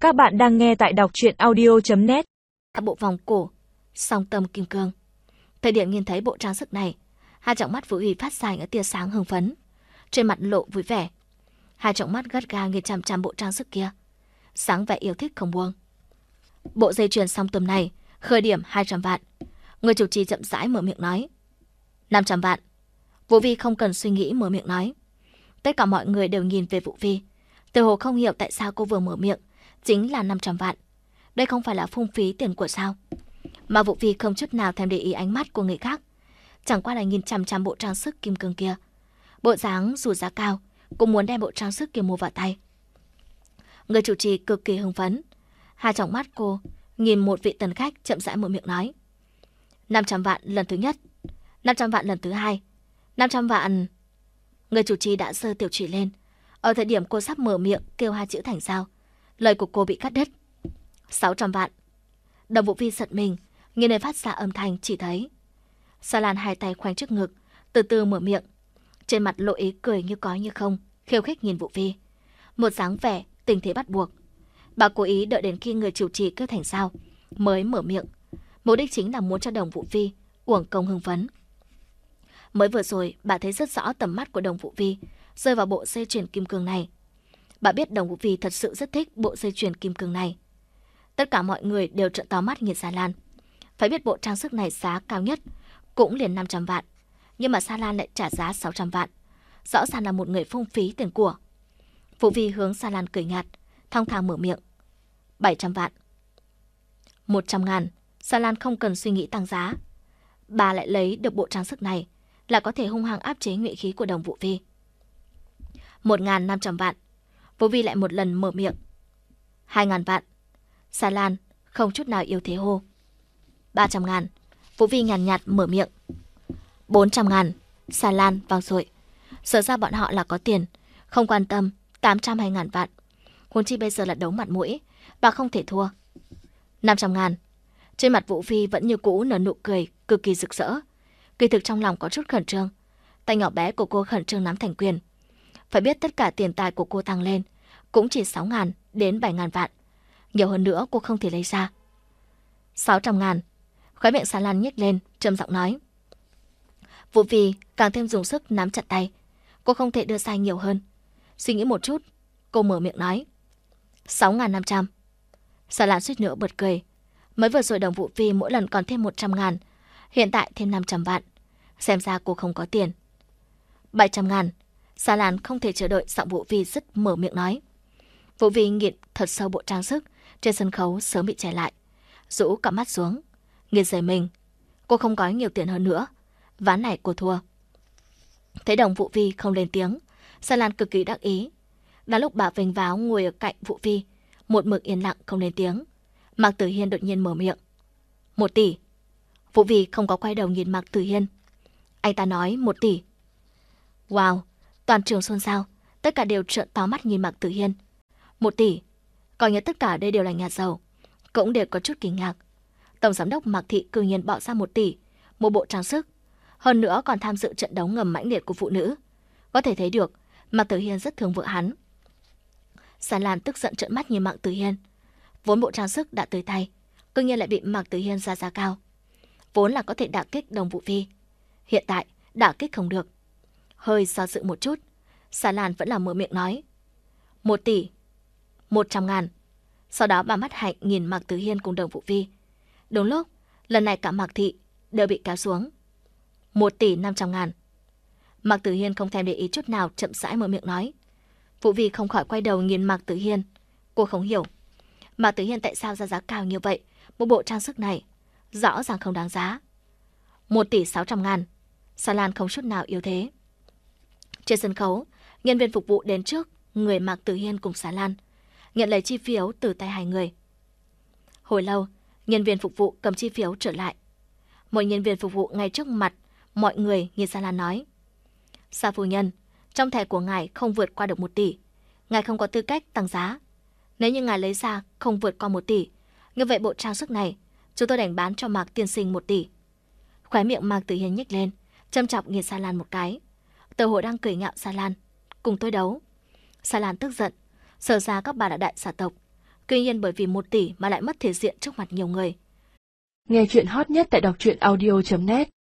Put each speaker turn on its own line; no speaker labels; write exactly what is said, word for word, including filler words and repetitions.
Các bạn đang nghe tại đọc truyện audio chấm net.
Bộ vòng cổ, song tâm kim cương. Thời điểm nhìn thấy bộ trang sức này, hai tròng mắt Vũ Uy phát ra những tia sáng hưng phấn, trên mặt lộ vui vẻ. Hai tròng mắt gắt gao nhìn chằm chằm bộ trang sức kia, sáng vẻ yêu thích không buông. Bộ dây chuyền song tâm này khởi điểm hai trăm vạn. Người chủ trì chậm rãi mở miệng nói. năm trăm vạn. Vũ Vi không cần suy nghĩ mở miệng nói. Tất cả mọi người đều nhìn về Vũ Vi, từ hồ không hiểu tại sao cô vừa mở miệng chính là năm trăm vạn. Đây không phải là phung phí tiền của sao? Mà Vũ Vi không chút nào thèm để ý ánh mắt của người khác, chẳng qua là nhìn chằm chằm bộ trang sức kim cương kia. Bộ dáng dù giá cao cũng muốn đem bộ trang sức kia mua vào tay. Người chủ trì cực kỳ hưng phấn. Hai tròng mắt cô nhìn một vị tần khách chậm rãi mở miệng nói. năm trăm vạn lần thứ nhất, năm trăm vạn lần thứ hai, năm trăm vạn. Người chủ trì đã giơ tiểu chỉ lên. Ở thời điểm cô sắp mở miệng kêu hai chữ thành sao, lời của cô bị cắt đứt. sáu trăm vạn. Đồng Vũ Vi giật mình, nghe nơi phát ra âm thanh chỉ thấy Sa Lan hai tay khoanh trước ngực, từ từ mở miệng, trên mặt lộ ý cười như có như không, khiêu khích nhìn Vũ Vi, một dáng vẻ tình thế bắt buộc. Bà cố ý đợi đến khi người chủ trì kêu thành sao mới mở miệng, mục đích chính là muốn cho Đồng Vũ Vi uổng công hưng phấn. Mới vừa rồi bà thấy rất rõ tầm mắt của Đồng Vũ Vi rơi vào bộ dây chuyền kim cương này. Bà biết Đồng Vũ Vi thật sự rất thích bộ dây chuyền kim cương này. Tất cả mọi người đều trợn to mắt nhìn Sa Lan. Phải biết bộ trang sức này giá cao nhất cũng liền năm trăm vạn, nhưng mà Sa Lan lại trả giá sáu trăm vạn. Rõ ràng là một người phung phí tiền của. Vũ Vi hướng Sa Lan cười nhạt, thong thả mở miệng. bảy trăm vạn. một trăm ngàn. Sa Lan không cần suy nghĩ tăng giá. Bà lại lấy được bộ trang sức này là có thể hung hăng áp chế nhuệ khí của Đồng Vũ Vi. một nghìn năm trăm vạn. Vũ Vi lại một lần mở miệng. hai nghìn vạn. Sa Lan không chút nào yếu thế hô. ba trăm ngàn. Vũ Vi nhàn nhạt, nhạt mở miệng. bốn trăm ngàn. Sa Lan vang dội. Sở ra bọn họ là có tiền, không quan tâm tám trăm hay ngàn vạn. Huống chi bây giờ là đấu mặt mũi, bà không thể thua. năm trăm ngàn. Trên mặt Vũ Vi vẫn như cũ nở nụ cười cực kỳ rực rỡ. Kỳ thực trong lòng có chút khẩn trương. Tay nhỏ bé của cô khẩn trương nắm thành quyền. Phải biết tất cả tiền tài của cô tăng lên cũng chỉ sáu ngàn đến bảy ngàn vạn. Nhiều hơn nữa cô không thể lấy ra. sáu trăm ngàn. Khóe miệng Sa Lan nhếch lên, trầm giọng nói. Vũ Vi càng thêm dùng sức nắm chặt tay. Cô không thể đưa sai nhiều hơn. Suy nghĩ một chút, cô mở miệng nói. sáu ngàn năm trăm. Sa Lan suýt nữa bật cười. Mới vừa rồi Đồng Vũ Vi mỗi lần còn thêm một trăm ngàn, hiện tại thêm năm trăm vạn. Xem ra cô không có tiền. bảy trăm ngàn. Sa Lan không thể chờ đợi giọng Vũ Vi dứt mở miệng nói. Vũ Vi nghiện thật sâu bộ trang sức trên sân khấu sớm bị che lại, rũ cặp mắt xuống, nghiền rời mình. Cô không có nhiều tiền hơn nữa, ván này cô thua. Thấy Đồng Vũ Vi không lên tiếng, Sa Lan cực kỳ đắc ý. Đã lúc bà vênh váo ngồi ở cạnh Vũ Vi, một mực yên lặng không lên tiếng. Mạc Tử Hiên đột nhiên mở miệng. Một tỷ. Vũ Vi không có quay đầu nhìn Mạc Tử Hiên. Anh ta nói một tỷ. Wow, toàn trường xôn xao, tất cả đều trợn to mắt nhìn Mạc Tử Hiên. Một tỷ. Coi như tất cả đây đều là nhà giàu, cũng đều có chút kinh ngạc. Tổng giám đốc Mạc Thị cư nhiên bỏ ra một tỷ, một bộ trang sức, hơn nữa còn tham dự trận đấu ngầm mãnh liệt của phụ nữ. Có thể thấy được Mạc Tử Hiên rất thương vợ hắn. Sa Lan tức giận trợn mắt nhìn Mạc Tử Hiên. Vốn bộ trang sức đã tới tay, cư nhiên lại bị Mạc Tử Hiên ra giá cao. Vốn là có thể đả kích Đồng Vũ Vi, hiện tại đả kích không được. Hơi do dự một chút, Sa Lan vẫn là mở miệng nói. Một tỷ. Một trăm ngàn. Sau đó bà mắt hạnh nhìn Mạc Tử Hiên cùng Đồng Vũ Vi. Đúng lúc, lần này cả Mạc Thị đều bị kéo xuống. Một tỷ năm trăm ngàn. Mạc Tử Hiên không thèm để ý chút nào, chậm rãi mở miệng nói. Vũ Vi không khỏi quay đầu nhìn Mạc Tử Hiên. Cô không hiểu Mạc Tử Hiên tại sao ra giá cao như vậy. Một bộ trang sức này rõ ràng không đáng giá. Một tỷ sáu trăm ngàn. Sa Lan không chút nào yếu thế. Trên sân khấu, nhân viên phục vụ đến trước người Mạc Tử Hiên cùng Sa Lan, nhận lấy chi phiếu từ tay hai người. Hồi lâu, nhân viên phục vụ cầm chi phiếu trở lại. Một nhân viên phục vụ ngay trước mặt mọi người nhìn Sa Lan nói. Sa phu nhân, trong thẻ của ngài không vượt qua được một tỷ. Ngài không có tư cách tăng giá. Nếu như ngài lấy ra không vượt qua một tỷ, như vậy bộ trang sức này chúng tôi đành bán cho Mạc tiên sinh một tỷ. Khóe miệng Mạc Tử Hiên nhếch lên, châm chọc nhìn Sa Lan một cái. Tờ hồ đang cười nhạo Sa Lan. Cùng tôi đấu. Sa Lan tức giận. Sở ra các bà là đại gia tộc, Tuy nhiên bởi vì một tỷ mà lại mất thể diện trước mặt nhiều người.
Nghe chuyện hot nhất tại đọc truyện audio chấm net.